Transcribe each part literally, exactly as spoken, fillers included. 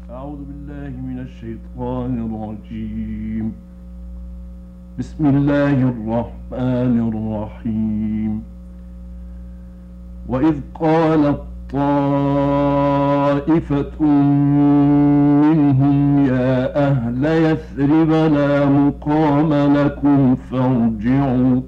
أعوذ بالله من الشيطان الرجيم. بسم الله الرحمن الرحيم. وإذ قالت طائفة منهم يا أهل يثرب لا مقام لكم فارجعوا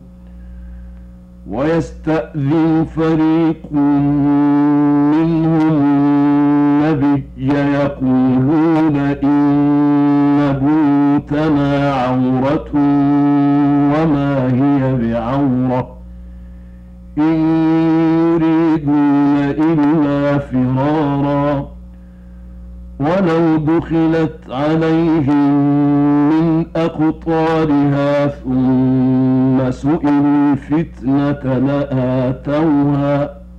ويستأذن فريق منهم النبي يقولون إن بيوتنا عورة وما هي بعورة إن يريدون إلا فرارا ولو دخلت عليهم من أقطارها ثم سئلوا الفتنة لآتوها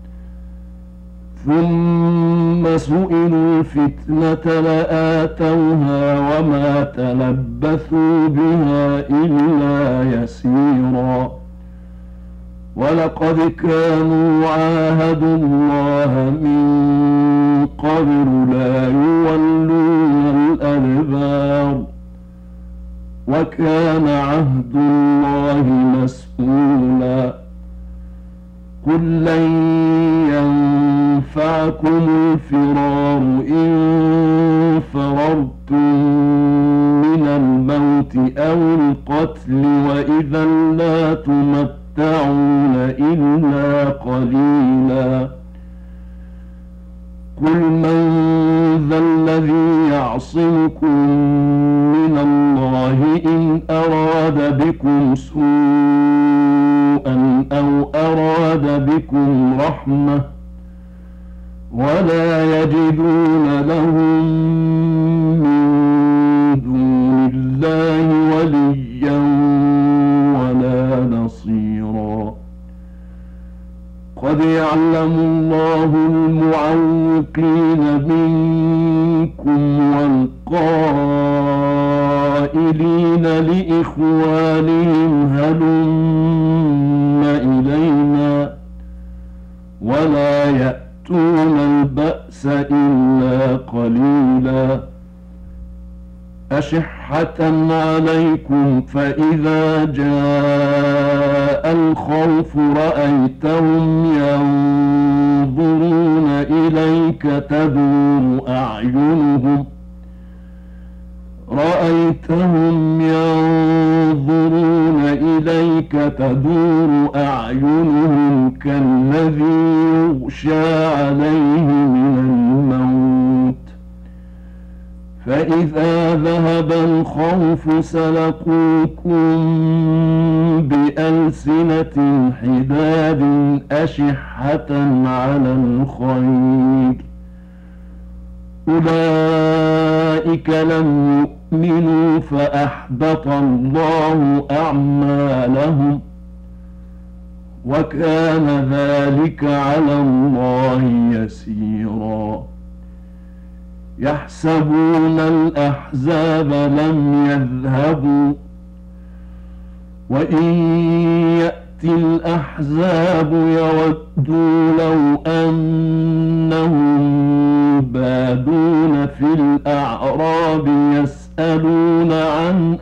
ثم سئلوا الفتنة لآتوها وما تلبثوا بها إلا يسيرا ولقد كانوا عاهدوا الله من قبل لا يولون الأدبار وكان عهد الله مسؤولا قل لن ينفعكم الفرار إن فررتم من الموت أو القتل وإذا لا تمتعون إلا قليلا قل من ذا الذي يعصمكم من الله إن أراد بكم سوءا أو أراد بكم رحمة ولا يجدون لهم من دون الله وليا ولا نصيرا قد يعلم الله المعوقين منكم والقائلين لإخوانهم هلم إلينا ولا يأتون البأس إلا قليلا أشحة عليكم فإذا جاء الخوف رأيتهم ينظرون إليك تدور أعينهم رأيتهم ينظرون إليك تدور أعينهم كالذي يغشى عليه من الموت فإذا ذهب الخوف سلقوكم بألسنة حداد أشحة على الخير أولئك لم يؤمنوا فأحبط الله أعمالهم وكان ذلك على الله يسيرا يحسبون الأحزاب لم يذهبوا وإن يأتي الأحزاب يودوا لو أنهم بادون في الأعراب يسألون عن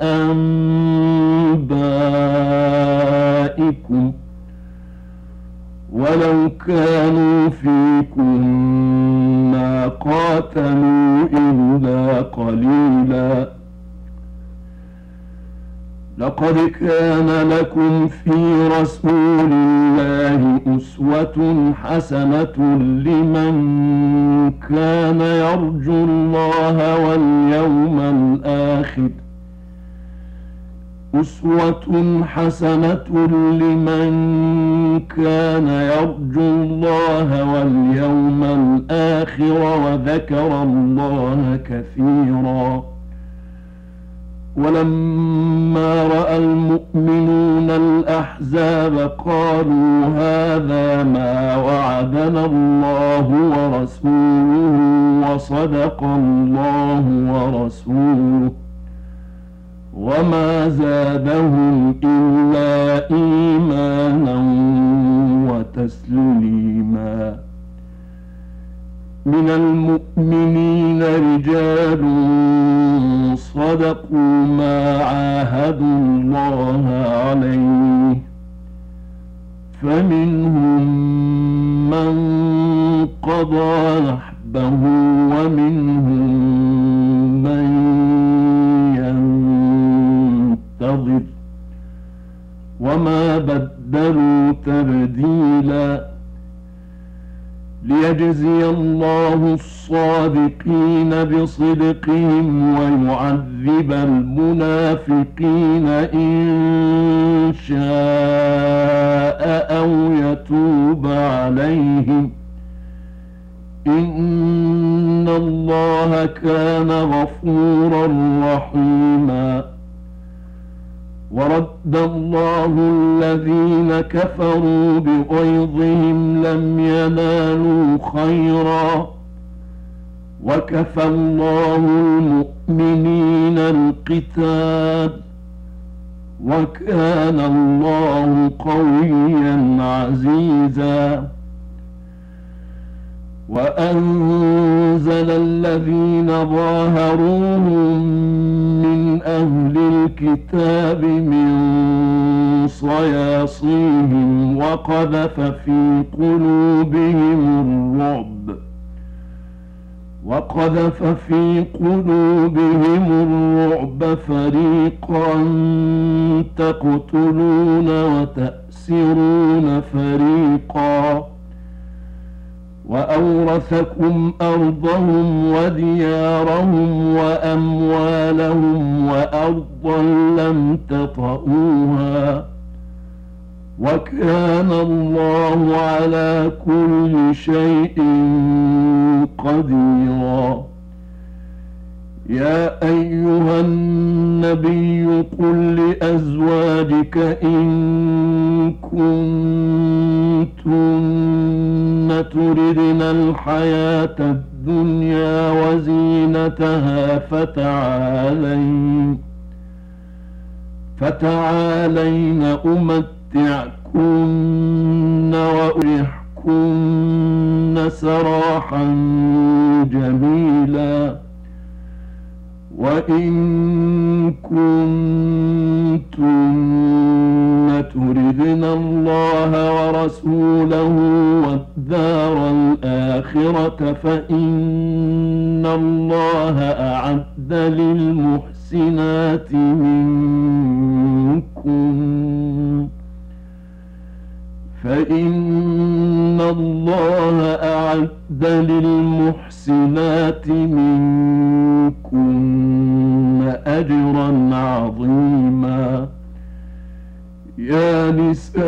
أنبائكم ولو كانوا فيكم ما قاتلوا إلا قليلا لقد كان لكم في رسول الله أسوة حسنة لمن كان يرجو الله واليوم الآخر أسوة حسنة لمن كان يرجو الله واليوم الآخر وذكر الله كثيرا ولما رأى المؤمنون الأحزاب قالوا هذا ما وعدنا الله ورسوله وصدق الله ورسوله وما زادهم إلا إيمانا وتسليما من المؤمنين رجال صدقوا ما عاهدوا الله عليه، فمنهم من قضى نحبه ومنهم من ينتظر وما بدلوا تبديلا، ليجزي الله الصادقين بصدقهم ويعذب المنافقين إن شاء أو يتوب عليهم، إن الله كان غفورا رحيما. ورد الله الذين كفروا بغيظهم لم ينالوا خيرا، وكفى الله المؤمنين القتال، وكان الله قويا عزيزا. وأنزل الذين ظاهروهم من أهل الكتاب من صياصيهم وقذف في قلوبهم الرعب وقذف في قلوبهم الرعب فريقا تقتلون وتأسرون فريقا، وأورثكم أرضهم وديارهم وأموالهم وأرضا لم تطئوها، وكان الله على كل شيء قديرا. يا أيها النبي قل لأزواجك إن كنتن تردن الحياة الدنيا وزينتها فتعالين فتعالين أمتعكن وأرحكن سراحا جميلا. وإن كنتن تردن الله ورسوله والدار الآخرة فإن الله أعد للمحسنات منكم فإن الله أعد للمحسنات منكن أجرا عظيما. يا نساء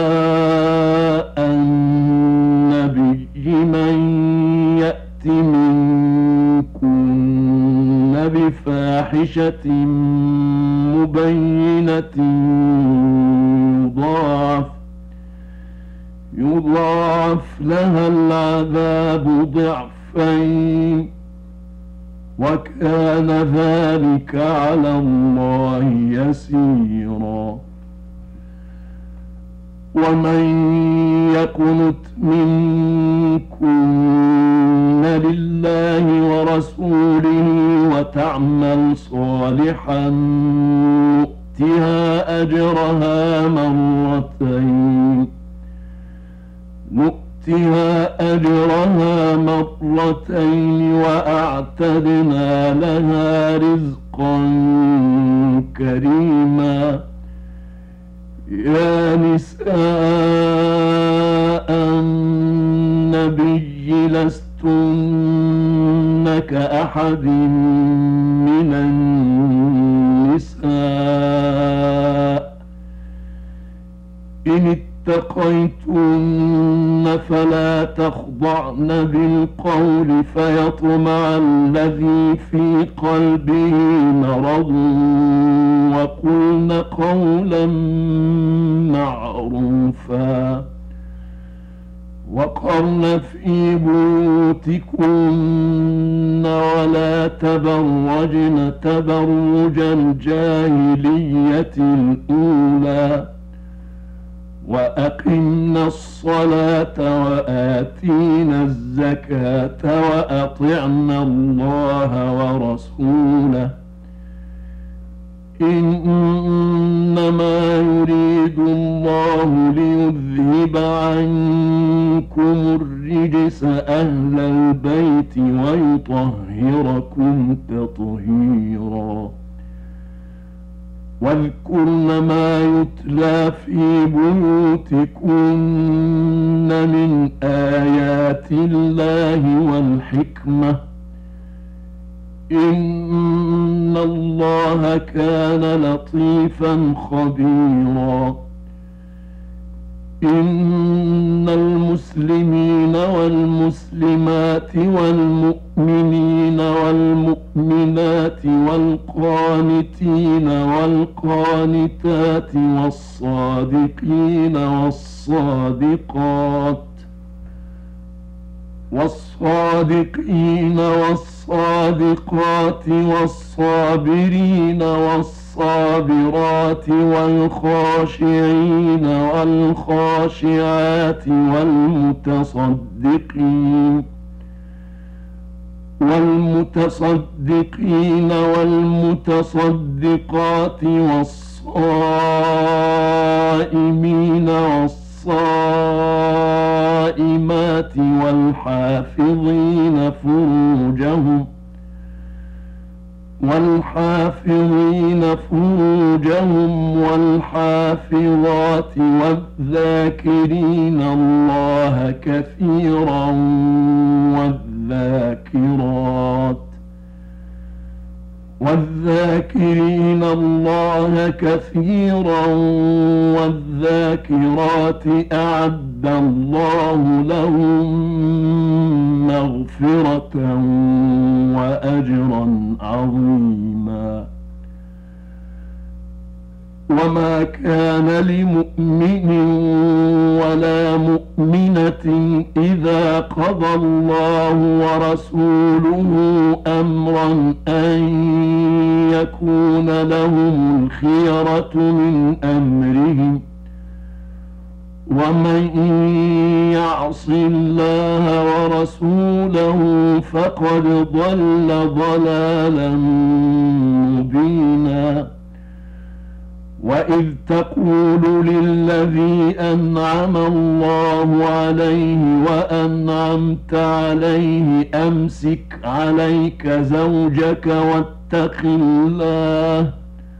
النبي من يأت منكن بفاحشة مبينة يضاعف يضاعف لها العذاب ضعفين، وكان ذلك على الله يسيرا. ومن يقنت منكن لله ورسوله وتعمل صالحا نؤتها أجرها مرتين نؤتها أجرها مرتين وأعتدنا لها رزقا كريما. يا نساء النبي لستن كأحد من النساء إن اتقيتن فلا تخضعن بالقول فيطمع الذي في قلبه مرض وقلن قولا معروفا وقرن في بيوتكن ولا تبرجن تبرج الجاهلية الأولى وأقمنا الصلاة وآتينا الزكاة وأطعنا الله ورسوله إنما يريد الله ليذهب عنكم الرجس أهل البيت ويطهركم تطهيرا واذكرن ما يتلى في بيوتكن من آيات الله والحكمة إن الله كان لطيفا خبيرا إن المسلمين والمسلمات والمؤمنين والمؤمنات والقانتين والقانتات والصادقين والصادقات والصادقين والصادقات والصابرين والصابرات والخاشعين والخاشعات والمتصدقين والمتصدقين والمتصدقات والصائمين والصائمات والحافظين فروجهم والحافظين فروجهم والحافظات والذاكرين الله كثيرا والذاكرات والذاكرين الله كثيرا والذاكرات أعد الله لهم مغفرة وأجرا عظيما وما كان لمؤمن ولا مؤمنة إذا قضى الله ورسوله أمرا أن يكون لهم الخيرة من أمرهم ومن يعص الله ورسوله فقد ضل ضلالا مبينا وإذ تقول للذي أنعم الله عليه وأنعمت عليه أمسك عليك زوجك واتق الله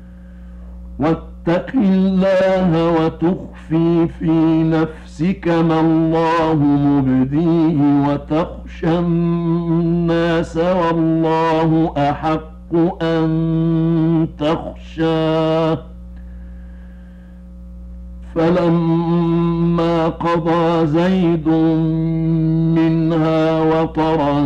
واتق الله وتخفي في نفسك ما الله مبديه وتخشى الناس والله أحق أن تخشاه فلما قضى زيد منها وطرا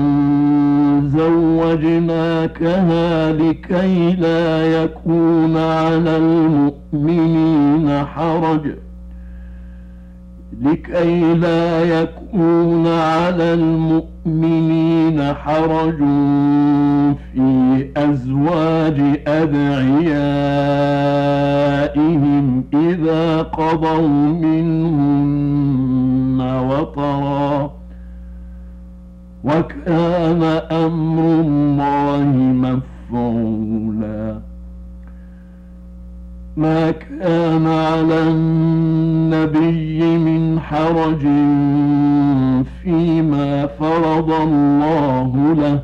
زوجناكها لكي لا يكون على المؤمنين حرج لكي لا يكون على المؤمنين حرج في أزواج أدعيائهم إذا قضوا منهن وطرا وكان أمر الله مفعولا ما كان على النبي من حرج فيما فرض الله له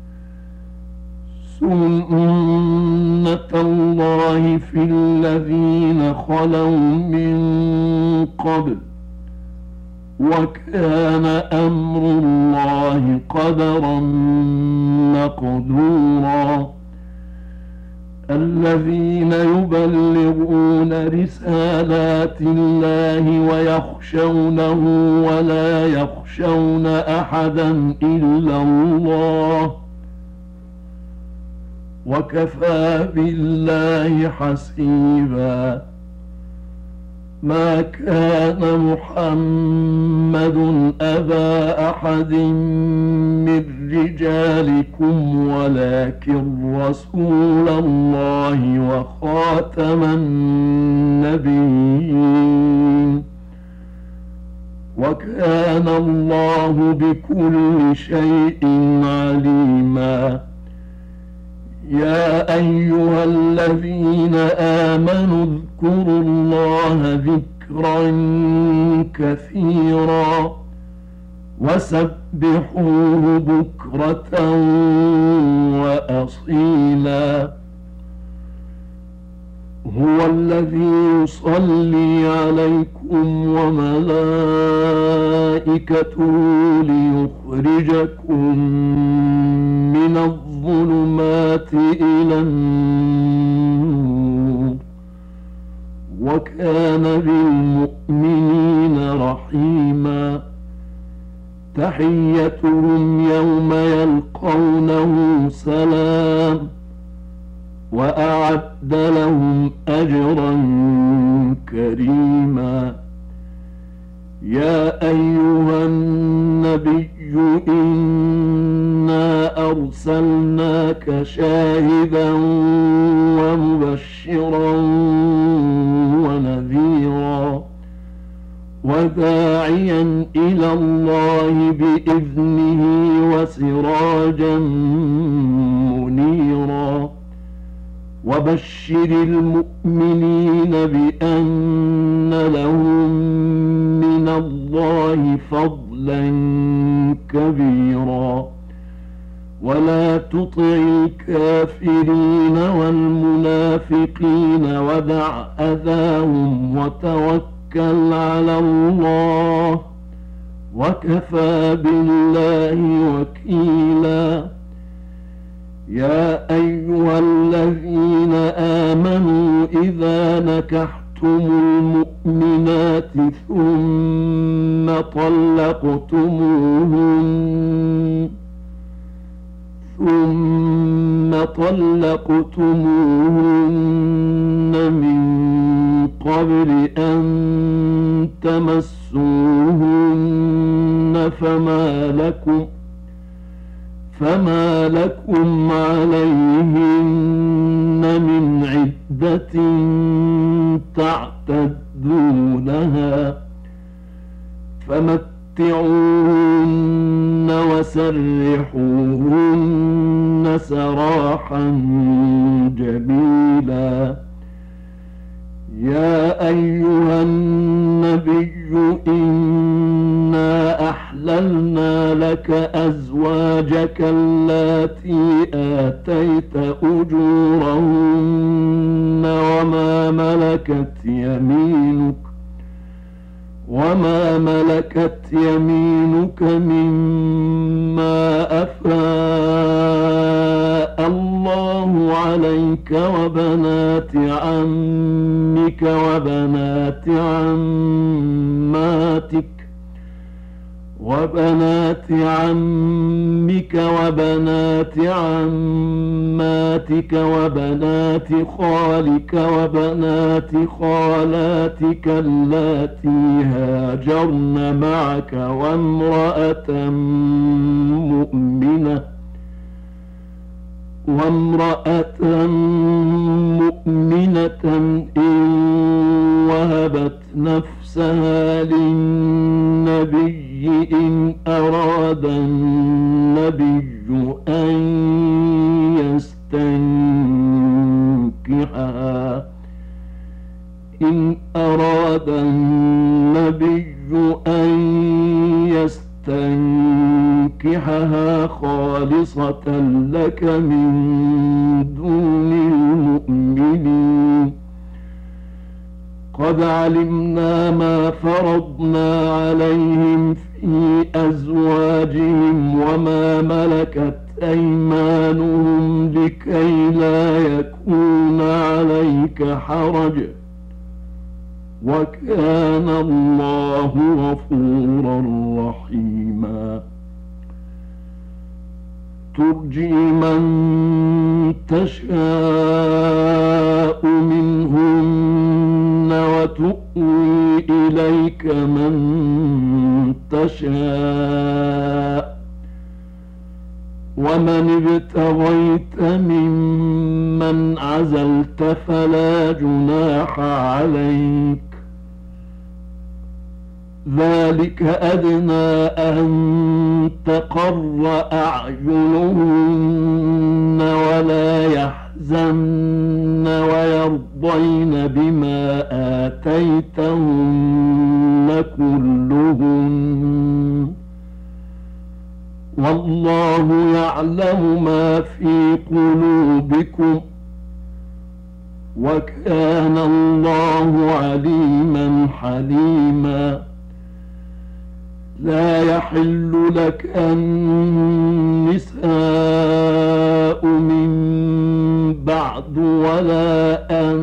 سنة الله في الذين خلوا من قبل وكان أمر الله قدرا مقدورا الذين يبلغون رسالات الله ويخشونه ولا يخشون أحدا إلا الله وكفى بالله حسيبا ما كان محمد أبا أحد من رجالكم ولكن رسول الله وخاتم النبيين وكان الله بكل شيء عليما. يا أيها الذين آمنوا اذكروا الله ذكرا كثيرا وسبحوه بكرة وأصيلا. هو الذي يصلي عليكم وملائكته ليخرجكم من الظلمات إلى النور وكان بالمؤمنين رحيما. تحيتهم يوم يلقونه سلام وأعد لهم أجرا كريما. يا أيها النبي إنا أرسلناك شاهدا ومبشرا ونذيرا وداعيا إلى الله بإذنه وسراجا منيرا. وبشر المؤمنين بأن لهم من الله فضلا كبيرا. ولا تطع الكافرين والمنافقين ودع أذاهم وتوكل على الله وكفى بالله وكيلا. يا أيها الذين آمنوا إذا نكحتم المؤمنات ثم طلقتموهن ثم طلقتموهن من قبل أن تمسوهن فما لكم فما لكم عليهن من عدة تعتدونها فمتعوهن وسرحوهن سراحا جميلا. يا أيها النبي إنا أحللنا لك أزواجك اللاتي آتيت أجورهن وما ملكت يمينك وما ملكت يمينك مما أفاء الله عليك وبنات عمك وبنات عماتك وبنات عمك وبنات عماتك وبنات خالك وبنات خالاتك اللاتي هاجرن معك وامرأة مؤمنة وامرأة مؤمنة إن وهبت نفسها للنبي إن أراد النبي أن يستنكحها إن أراد النبي أن يستنكحها خالصة لك من دون المؤمنين. قد علمنا ما فرضنا عليهم في أزواجهم وما ملكت أيمانهم لكي لا يكون عليك حرج وكان الله غفورا رحيما. ترجي من تشاء منهن وتؤوي إليك من تشاء ومن ابتغيت ممن عزلت فلا جناح عليك ذلك أدنى أن تقر أعينهن ولا يحزن ويرضين بما آتيتهن كلهن والله يعلم ما في قلوبكم وكان الله عليما حليما لا يحل لك النساء من بعد ولا أن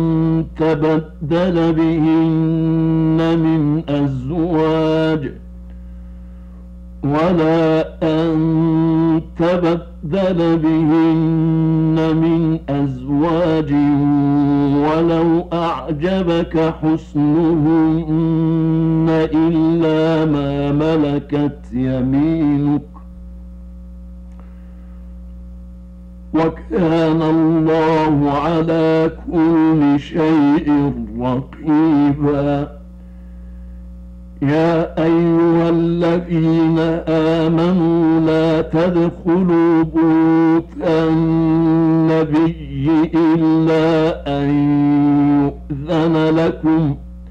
تبدل بهن من أزواج ولا أن تبدل بهن من أزواج ولو أعجبك حسنهن إلا ما ملكت يمينك وكان الله على كل شيء رقيبا يا أيها الذين آمنوا لا تدخلوا بيوت النبي إلا أن يؤذن لكم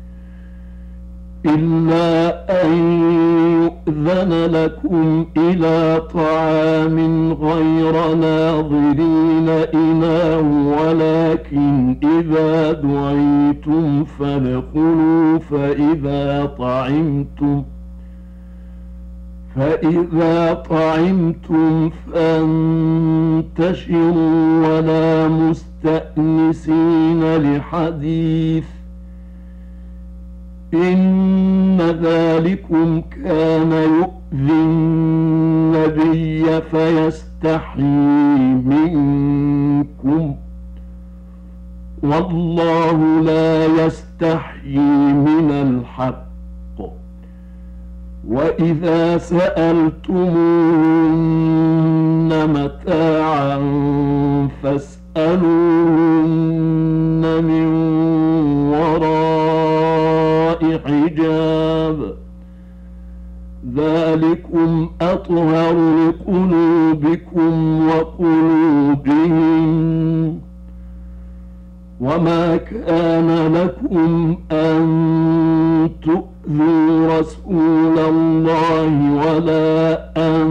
إلا أن يؤذن لكم إلى طعام غير ناظرين إناه ولكن إذا دعيتم فادخلوا فإذا طعمتم فإذا طعمتم فانتشروا ولا مستأنسين لحديث إن ذلكم كان يؤذي النبي فيستحيي منكم والله لا يستحيي من الحق وإذا سألتموهن متاعا فاسألوهن من وراء حجاب ذلكم أطهر لقلوبكم وقلوبهم وما كان لكم أن تؤذوا رسول الله ولا أن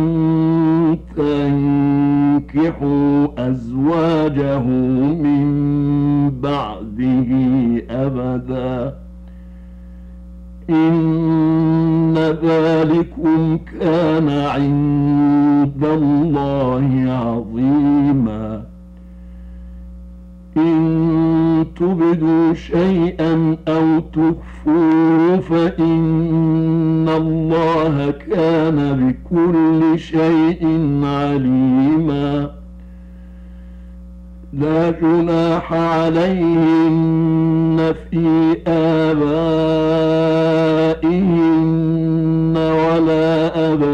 تنكحوا أزواجه من بعده أبدا إن ذلكم كان عند الله عظيما إن تبدوا شيئا أو تخفوه فإن الله كان بكل شيء عليما لا جناح عليهن في آبائهن ولا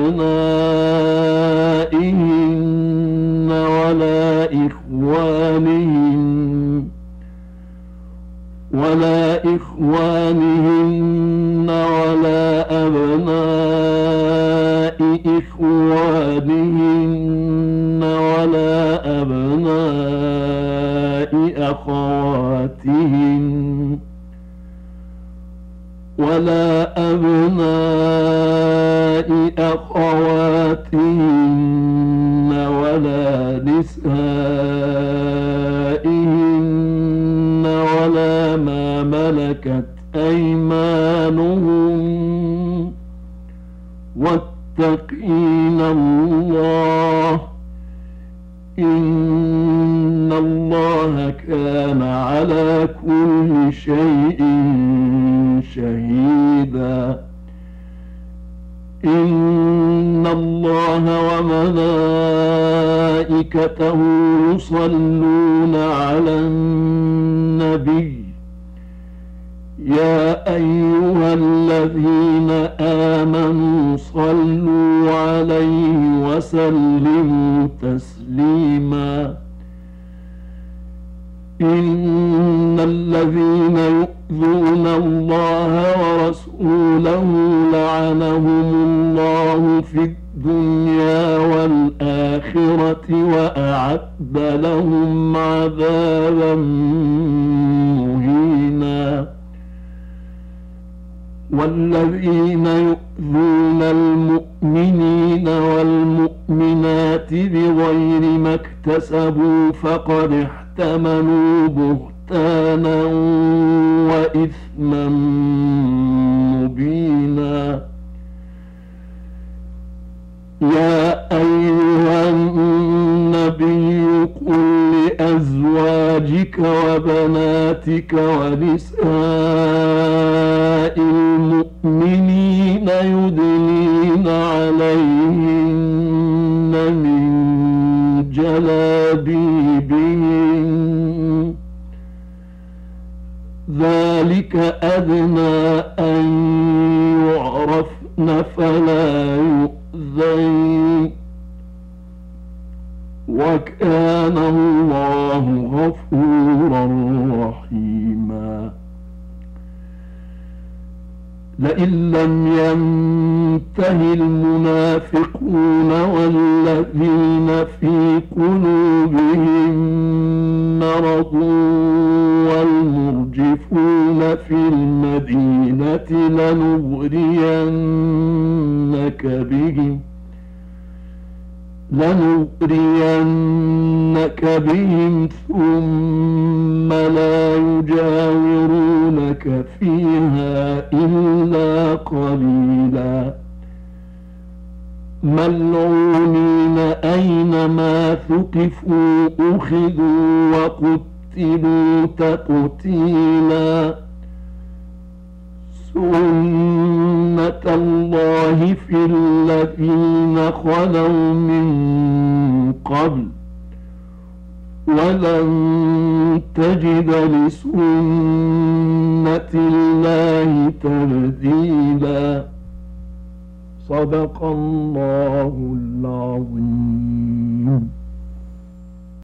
أبنائهن ولا إخوانهن ولا إخوانهن ولا أبناء إخوانهن ولا أبناء أخواتهن ولا أبناء أخواتهن ولا نسائهن ولا ما ملكت أيمانهم واتقين الله إن الله كان على كل شيء شهيدا إن الله وملائكته يصلون على النبي يا أيها الذين آمنوا صلوا عليه وسلموا تسليما إن الذين يؤذون الله ورسوله وأعد لهم عذابا مهينا. والذين يؤذون المؤمنين والمؤمنات بغير ما اكتسبوا فقد احتملوا بهتانا وإثما مبينا. يا أيها النبي قل لأزواجك وبناتك ونساء المؤمنين يدنين عليهن من جلابيبهن ذلك أدنى أن يعرفن فلا يؤذين وكان الله غفورا رحيما. لئن لم ينته المنافقون والذين في قلوبهم مرض والمرجفون في المدينة لنغرينك بهم لنغرينك بهم ثم لا يجاورونك فيها إلا قليلا ملعونين أينما ثقفوا أخذوا وقتلوا تقتيلا. سنة الله في الذين خلوا من قبل ولن تجد لسنة الله تبديلا. صدق الله العظيم.